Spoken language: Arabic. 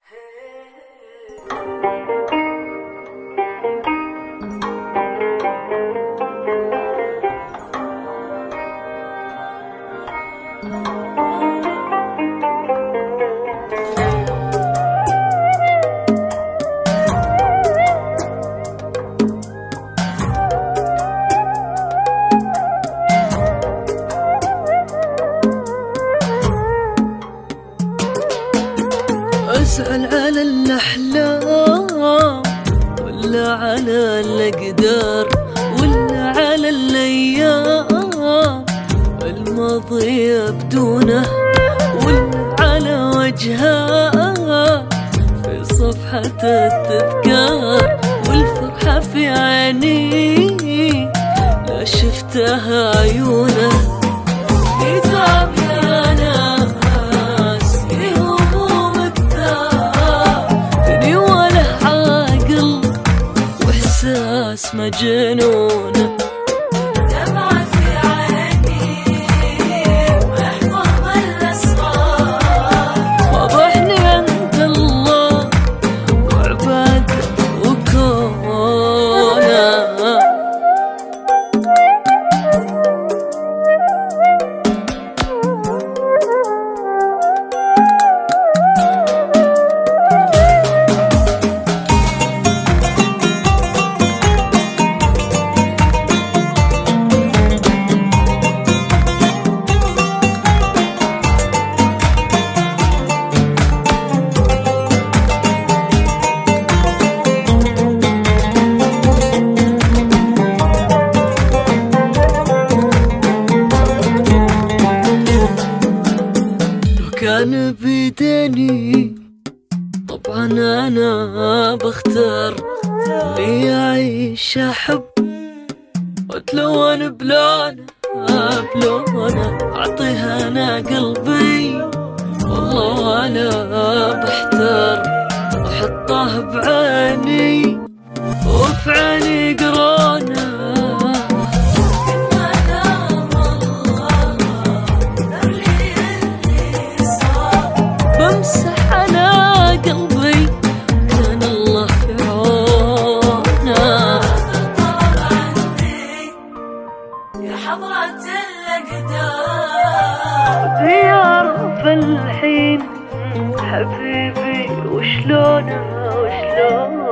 أسأل على الأحلام ولا على الأقدار ولا على الأيام الماضية بدونه ولا على وجهها في صفحة التذكار والفرحة في عيني لا شفتها عيونه كتاب يا ناس في هموم كثار فيني وله عاقل واحساس مجنونه دمعة في عيني واحفظ الاسرار واضحني انت الله وعباد وكونه. كان بيديني طبعا انا بختار لي اعيش احب واتلون بلونه اعطيها انا قلبي والله انا بحتار واحطه بعيني وفي عيني قرونه بمسح على قلبي كان الله في عونه يا حضرة الأقدار يعرف الحين حبيبي وشلونه